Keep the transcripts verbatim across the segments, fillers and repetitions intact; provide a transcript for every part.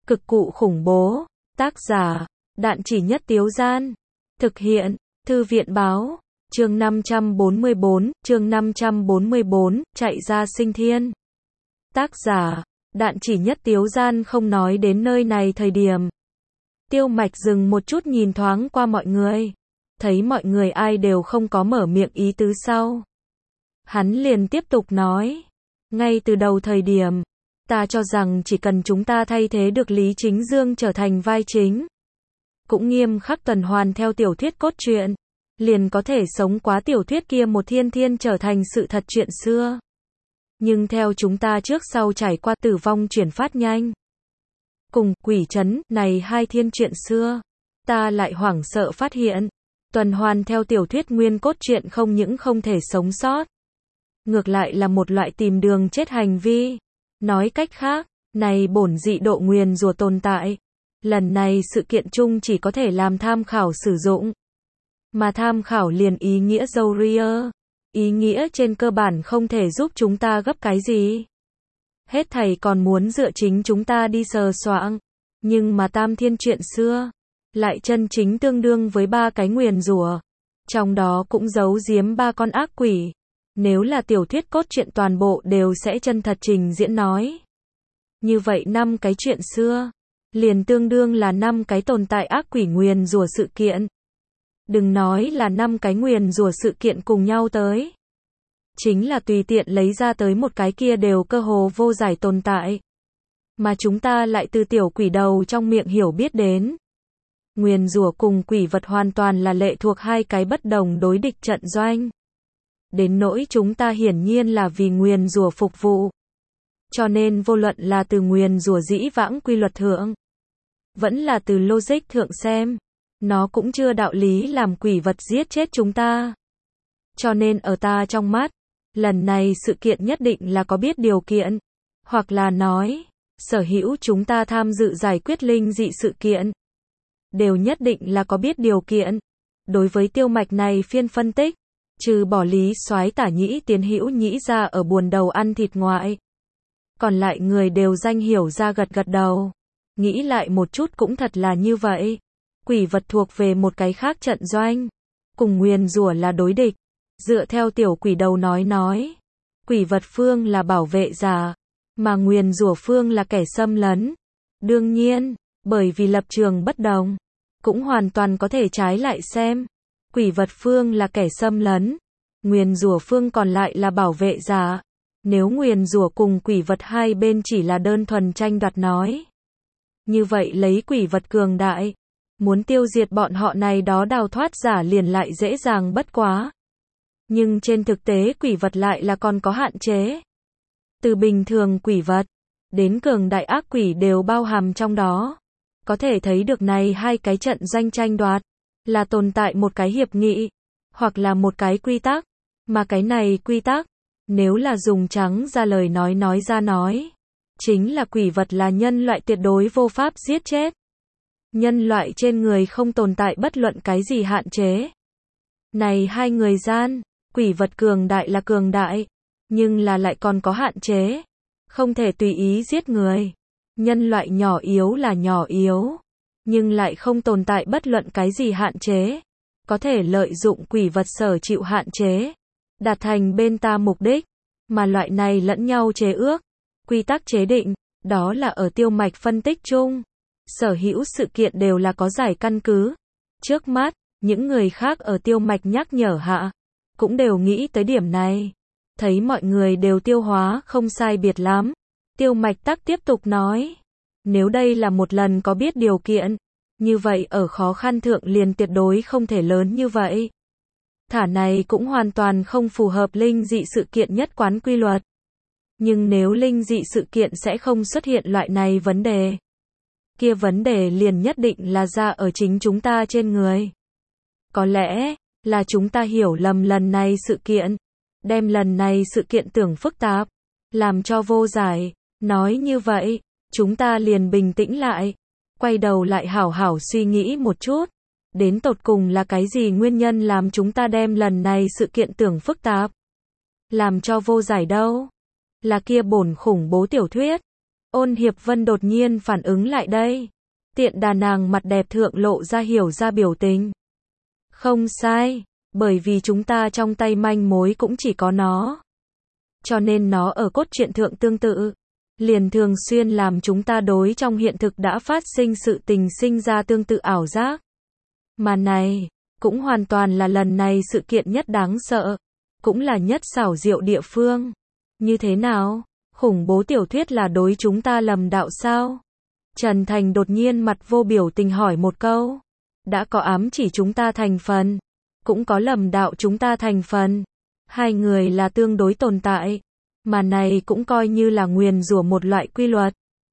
Cực cụ khủng bố. Tác giả, Đạn Chỉ Nhất Tiếu Gian. Thực hiện, Thư viện báo. Chương năm trăm bốn mươi bốn, chương năm trăm bốn mươi bốn, chạy ra sinh thiên. Tác giả, Đạn Chỉ Nhất Tiếu Gian không nói đến nơi này thời điểm. Tiêu Mạch dừng một chút nhìn thoáng qua mọi người. Thấy mọi người ai đều không có mở miệng ý tứ sau. Hắn liền tiếp tục nói. Ngay từ đầu thời điểm, ta cho rằng chỉ cần chúng ta thay thế được Lý Chính Dương trở thành vai chính, cũng nghiêm khắc tuần hoàn theo tiểu thuyết cốt truyện, liền có thể sống quá tiểu thuyết kia một thiên thiên trở thành sự thật chuyện xưa. Nhưng theo chúng ta trước sau trải qua tử vong chuyển phát nhanh, cùng quỷ trấn này hai thiên chuyện xưa, ta lại hoảng sợ phát hiện, tuần hoàn theo tiểu thuyết nguyên cốt truyện không những không thể sống sót, ngược lại là một loại tìm đường chết hành vi. Nói cách khác, này bổn dị độ nguyền rủa tồn tại, lần này sự kiện chung chỉ có thể làm tham khảo sử dụng. Mà tham khảo liền ý nghĩa dâu ria, ý nghĩa trên cơ bản không thể giúp chúng ta gấp cái gì. Hết thầy còn muốn dựa chính chúng ta đi sờ soạng, nhưng mà tam thiên chuyện xưa, lại chân chính tương đương với ba cái nguyền rủa, trong đó cũng giấu giếm ba con ác quỷ. Nếu là tiểu thuyết cốt truyện toàn bộ đều sẽ chân thật trình diễn nói, như vậy năm cái chuyện xưa, liền tương đương là năm cái tồn tại ác quỷ nguyền rủa sự kiện. Đừng nói là năm cái nguyền rủa sự kiện cùng nhau tới. Chính là tùy tiện lấy ra tới một cái kia đều cơ hồ vô giải tồn tại. Mà chúng ta lại từ tiểu quỷ đầu trong miệng hiểu biết đến. Nguyền rủa cùng quỷ vật hoàn toàn là lệ thuộc hai cái bất đồng đối địch trận doanh. Đến nỗi chúng ta hiển nhiên là vì nguyền rủa phục vụ. Cho nên vô luận là từ nguyền rủa dĩ vãng quy luật thượng, vẫn là từ logic thượng xem, nó cũng chưa đạo lý làm quỷ vật giết chết chúng ta. Cho nên ở ta trong mắt, lần này sự kiện nhất định là có biết điều kiện, hoặc là nói, sở hữu chúng ta tham dự giải quyết linh dị sự kiện, đều nhất định là có biết điều kiện. Đối với Tiêu Mạch này phiên phân tích, trừ bỏ Lý Soái Tả Nhĩ Tiến Hữu nhĩ ra ở buồn đầu ăn thịt ngoại, còn lại người đều danh hiểu ra gật gật đầu. Nghĩ lại một chút cũng thật là như vậy. Quỷ vật thuộc về một cái khác trận doanh, cùng nguyền rủa là đối địch. Dựa theo tiểu quỷ đầu nói nói, quỷ vật phương là bảo vệ giả, mà nguyền rủa phương là kẻ xâm lấn. Đương nhiên, bởi vì lập trường bất đồng, cũng hoàn toàn có thể trái lại xem. Quỷ vật phương là kẻ xâm lấn, nguyền rủa phương còn lại là bảo vệ giả. Nếu nguyền rủa cùng quỷ vật hai bên chỉ là đơn thuần tranh đoạt nói, như vậy lấy quỷ vật cường đại, muốn tiêu diệt bọn họ này đó đào thoát giả liền lại dễ dàng bất quá. Nhưng trên thực tế quỷ vật lại là còn có hạn chế. Từ bình thường quỷ vật, đến cường đại ác quỷ đều bao hàm trong đó. Có thể thấy được này hai cái trận doanh tranh đoạt, là tồn tại một cái hiệp nghị, hoặc là một cái quy tắc, mà cái này quy tắc, nếu là dùng trắng ra lời nói nói ra nói, chính là quỷ vật là nhân loại tuyệt đối vô pháp giết chết. Nhân loại trên người không tồn tại bất luận cái gì hạn chế. Này hai người gian, quỷ vật cường đại là cường đại, nhưng là lại còn có hạn chế, không thể tùy ý giết người. Nhân loại nhỏ yếu là nhỏ yếu, nhưng lại không tồn tại bất luận cái gì hạn chế, có thể lợi dụng quỷ vật sở chịu hạn chế, đạt thành bên ta mục đích, mà loại này lẫn nhau chế ước, quy tắc chế định, đó là ở Tiêu Mạch phân tích chung. Sở hữu sự kiện đều là có giải căn cứ. Trước mắt, những người khác ở Tiêu Mạch nhắc nhở hạ, cũng đều nghĩ tới điểm này. Thấy mọi người đều tiêu hóa không sai biệt lắm. Tiêu Mạch tắc tiếp tục nói, nếu đây là một lần có biết điều kiện, như vậy ở khó khăn thượng liền tuyệt đối không thể lớn như vậy. Thả này cũng hoàn toàn không phù hợp linh dị sự kiện nhất quán quy luật. Nhưng nếu linh dị sự kiện sẽ không xuất hiện loại này vấn đề, kia vấn đề liền nhất định là ra ở chính chúng ta trên người. Có lẽ là chúng ta hiểu lầm lần này sự kiện, đem lần này sự kiện tưởng phức tạp, làm cho vô giải. Nói như vậy, chúng ta liền bình tĩnh lại, quay đầu lại hảo hảo suy nghĩ một chút, đến tột cùng là cái gì nguyên nhân làm chúng ta đem lần này sự kiện tưởng phức tạp, làm cho vô giải đâu? Là kia bổn khủng bố tiểu thuyết. Ôn Hiệp Vân đột nhiên phản ứng lại đây. Tiện đà nàng mặt đẹp thượng lộ ra hiểu ra biểu tình. Không sai, bởi vì chúng ta trong tay manh mối cũng chỉ có nó. Cho nên nó ở cốt truyện thượng tương tự. Liền thường xuyên làm chúng ta đối trong hiện thực đã phát sinh sự tình sinh ra tương tự ảo giác. Mà này, cũng hoàn toàn là lần này sự kiện nhất đáng sợ. Cũng là nhất xảo diệu địa phương. Như thế nào? Khủng bố tiểu thuyết là đối chúng ta lầm đạo sao? Trần Thành đột nhiên mặt vô biểu tình hỏi một câu. Đã có ám chỉ chúng ta thành phần. Cũng có lầm đạo chúng ta thành phần. Hai người là tương đối tồn tại. Mà này cũng coi như là nguyền rủa một loại quy luật.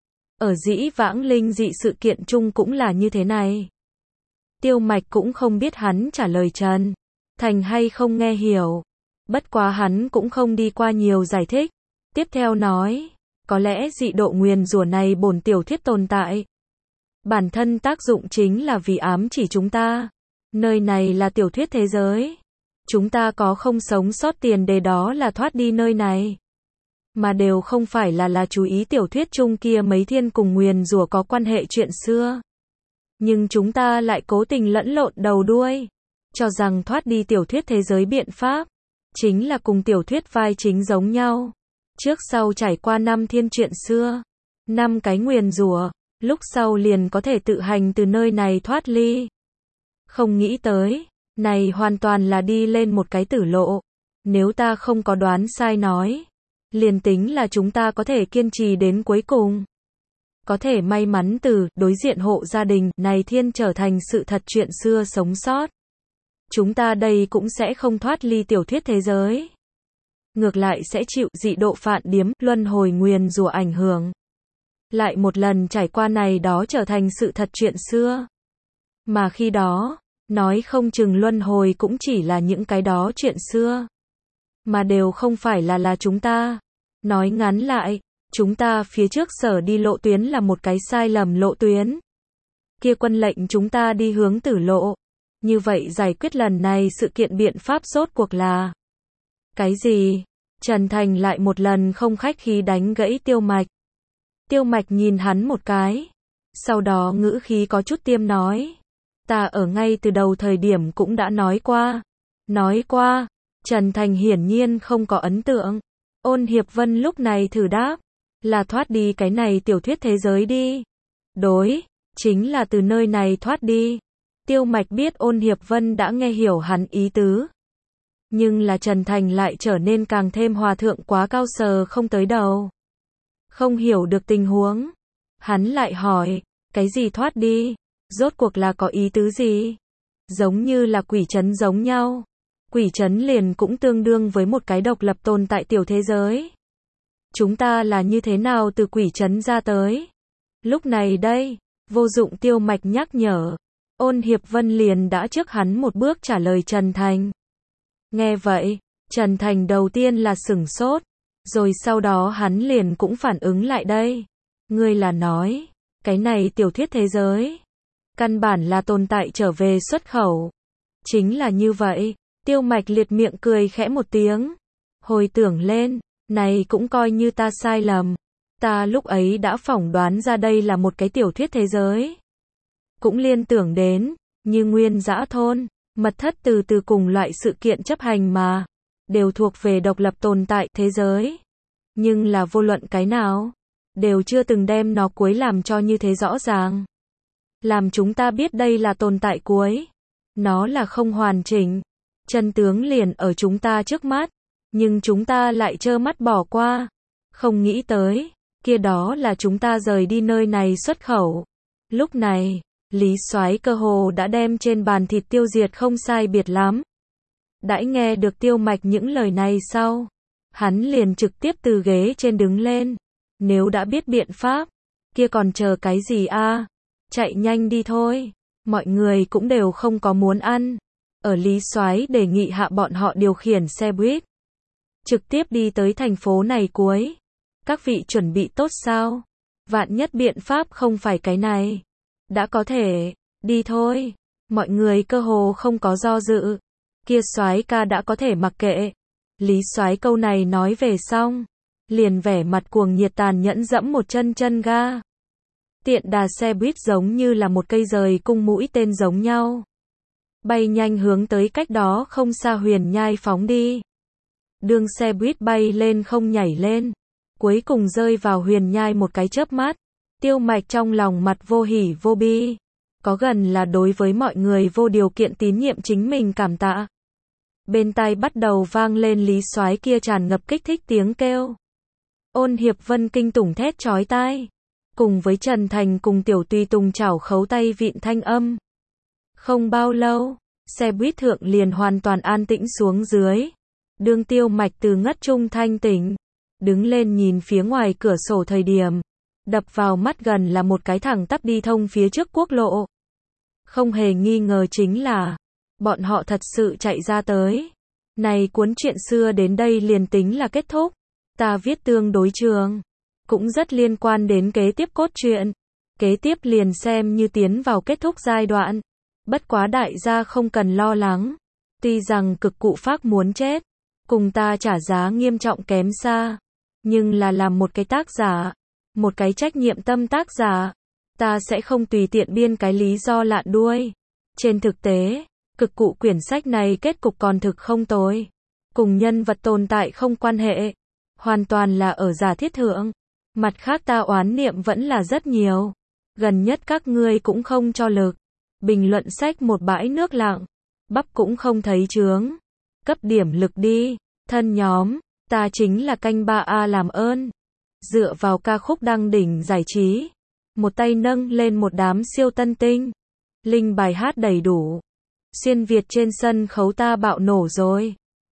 Ở dĩ vãng linh dị sự kiện chung cũng là như thế này. Tiêu Mạch cũng không biết hắn trả lời Trần Thành hay không nghe hiểu. Bất quá hắn cũng không đi qua nhiều giải thích. Tiếp theo nói, có lẽ dị độ nguyền rủa này bổn tiểu thuyết tồn tại. Bản thân tác dụng chính là vì ám chỉ chúng ta. Nơi này là tiểu thuyết thế giới. Chúng ta có không sống sót tiền đề đó là thoát đi nơi này. Mà đều không phải là là chú ý tiểu thuyết chung kia mấy thiên cùng nguyền rủa có quan hệ chuyện xưa. Nhưng chúng ta lại cố tình lẫn lộn đầu đuôi. Cho rằng thoát đi tiểu thuyết thế giới biện pháp. Chính là cùng tiểu thuyết vai chính giống nhau. Trước sau trải qua năm thiên chuyện xưa. Năm cái nguyền rủa. Lúc sau liền có thể tự hành từ nơi này thoát ly. Không nghĩ tới. Này hoàn toàn là đi lên một cái tử lộ. Nếu ta không có đoán sai nói. Liền tính là chúng ta có thể kiên trì đến cuối cùng. Có thể may mắn từ đối diện hộ gia đình này thiên trở thành sự thật chuyện xưa sống sót. Chúng ta đây cũng sẽ không thoát ly tiểu thuyết thế giới. Ngược lại sẽ chịu dị độ phản điếm, luân hồi nguyền rủa ảnh hưởng. Lại một lần trải qua này đó trở thành sự thật chuyện xưa. Mà khi đó, nói không chừng luân hồi cũng chỉ là những cái đó chuyện xưa. Mà đều không phải là là chúng ta. Nói ngắn lại, chúng ta phía trước sở đi lộ tuyến là một cái sai lầm lộ tuyến. Kia quân lệnh chúng ta đi hướng tử lộ. Như vậy giải quyết lần này sự kiện biện pháp rốt cuộc là cái gì? Trần Thành lại một lần không khách khí đánh gãy Tiêu Mạch. Tiêu Mạch nhìn hắn một cái. Sau đó ngữ khí có chút tiêm nói. Ta ở ngay từ đầu thời điểm cũng đã nói qua. Nói qua. Trần Thành hiển nhiên không có ấn tượng. Ôn Hiệp Vân lúc này thử đáp. Là thoát đi cái này tiểu thuyết thế giới đi. Đối. Chính là từ nơi này thoát đi. Tiêu Mạch biết Ôn Hiệp Vân đã nghe hiểu hắn ý tứ. Nhưng là Trần Thành lại trở nên càng thêm hòa thượng quá cao sờ không tới đầu. Không hiểu được tình huống. Hắn lại hỏi, cái gì thoát đi? Rốt cuộc là có ý tứ gì? Giống như là quỷ trấn giống nhau. Quỷ trấn liền cũng tương đương với một cái độc lập tồn tại tiểu thế giới. Chúng ta là như thế nào từ quỷ trấn ra tới? Lúc này đây, vô dụng Tiêu Mạch nhắc nhở. Ôn Hiệp Vân liền đã trước hắn một bước trả lời Trần Thành. Nghe vậy, Trần Thành đầu tiên là sửng sốt. Rồi sau đó hắn liền cũng phản ứng lại đây. Ngươi là nói, cái này tiểu thuyết thế giới. Căn bản là tồn tại trở về xuất khẩu. Chính là như vậy. Tiêu Mạch liệt miệng cười khẽ một tiếng. Hồi tưởng lên, này cũng coi như ta sai lầm. Ta lúc ấy đã phỏng đoán ra đây là một cái tiểu thuyết thế giới. Cũng liên tưởng đến, như Nguyên Dã Thôn, Mật Thất từ từ cùng loại sự kiện chấp hành mà. Đều thuộc về độc lập tồn tại thế giới. Nhưng là vô luận cái nào, đều chưa từng đem nó cuối làm cho như thế rõ ràng. Làm chúng ta biết đây là tồn tại cuối. Nó là không hoàn chỉnh. Chân tướng liền ở chúng ta trước mắt. Nhưng chúng ta lại trơ mắt bỏ qua. Không nghĩ tới, kia đó là chúng ta rời đi nơi này xuất khẩu. Lúc này, Lý Soái cơ hồ đã đem trên bàn thịt tiêu diệt không sai biệt lắm. Đãi nghe được Tiêu Mạch những lời này sau, hắn liền trực tiếp từ ghế trên đứng lên. Nếu đã biết biện pháp, kia còn chờ cái gì a? Chạy nhanh đi thôi. Mọi người cũng đều không có muốn ăn. Ở Lý Soái đề nghị hạ bọn họ điều khiển xe buýt. Trực tiếp đi tới thành phố này cuối. Các vị chuẩn bị tốt sao? Vạn nhất biện pháp không phải cái này. Đã có thể, đi thôi. Mọi người cơ hồ không có do dự. Kia Soái ca đã có thể mặc kệ. Lý Soái câu này nói về xong. liền vẻ mặt cuồng nhiệt tàn nhẫn dẫm một chân chân ga. Tiện đà xe buýt giống như là một cây giời cung mũi tên giống nhau. Bay nhanh hướng tới cách đó không xa Huyền Nhai phóng đi. Đường xe buýt bay lên không nhảy lên. Cuối cùng rơi vào Huyền Nhai một cái chớp mắt. Tiêu Mạch trong lòng mặt vô hỉ vô bi. Có gần là đối với mọi người vô điều kiện tín nhiệm chính mình cảm tạ. Bên tai bắt đầu vang lên Lý Soái kia tràn ngập kích thích tiếng kêu. Ôn Hiệp Vân kinh tủng thét chói tai. Cùng với Trần Thành cùng Tiểu Tùy Tùng chảo khấu tay vịn thanh âm. Không bao lâu, xe buýt thượng liền hoàn toàn an tĩnh xuống dưới. Đường Tiêu Mạch từ ngất trung thanh tỉnh. Đứng lên nhìn phía ngoài cửa sổ thời điểm. Đập vào mắt gần là một cái thẳng tắp đi thông phía trước quốc lộ. Không hề nghi ngờ chính là, bọn họ thật sự chạy ra tới. Này cuốn chuyện xưa đến đây liền tính là kết thúc. Ta viết tương đối trường. Cũng rất liên quan đến kế tiếp cốt truyện. Kế tiếp liền xem như tiến vào kết thúc giai đoạn. Bất quá đại gia không cần lo lắng. Tuy rằng cực cụ phác muốn chết. Cùng ta trả giá nghiêm trọng kém xa. Nhưng là làm một cái tác giả. Một cái trách nhiệm tâm tác giả. Ta sẽ không tùy tiện biên cái lý do lạn đuôi. Trên thực tế, cực cụ quyển sách này kết cục còn thực không tồi. Cùng nhân vật tồn tại không quan hệ. Hoàn toàn là ở giả thiết thượng. Mặt khác ta oán niệm vẫn là rất nhiều. Gần nhất các ngươi cũng không cho lực. Bình luận sách một bãi nước lặng. Bắp cũng không thấy chướng. Cấp điểm lực đi. Thân nhóm, ta chính là canh ba A làm ơn. Dựa vào ca khúc đăng đỉnh giải trí. Một tay nâng lên một đám siêu tân tinh. Linh bài hát đầy đủ. Xuyên Việt trên sân khấu ta bạo nổ rồi.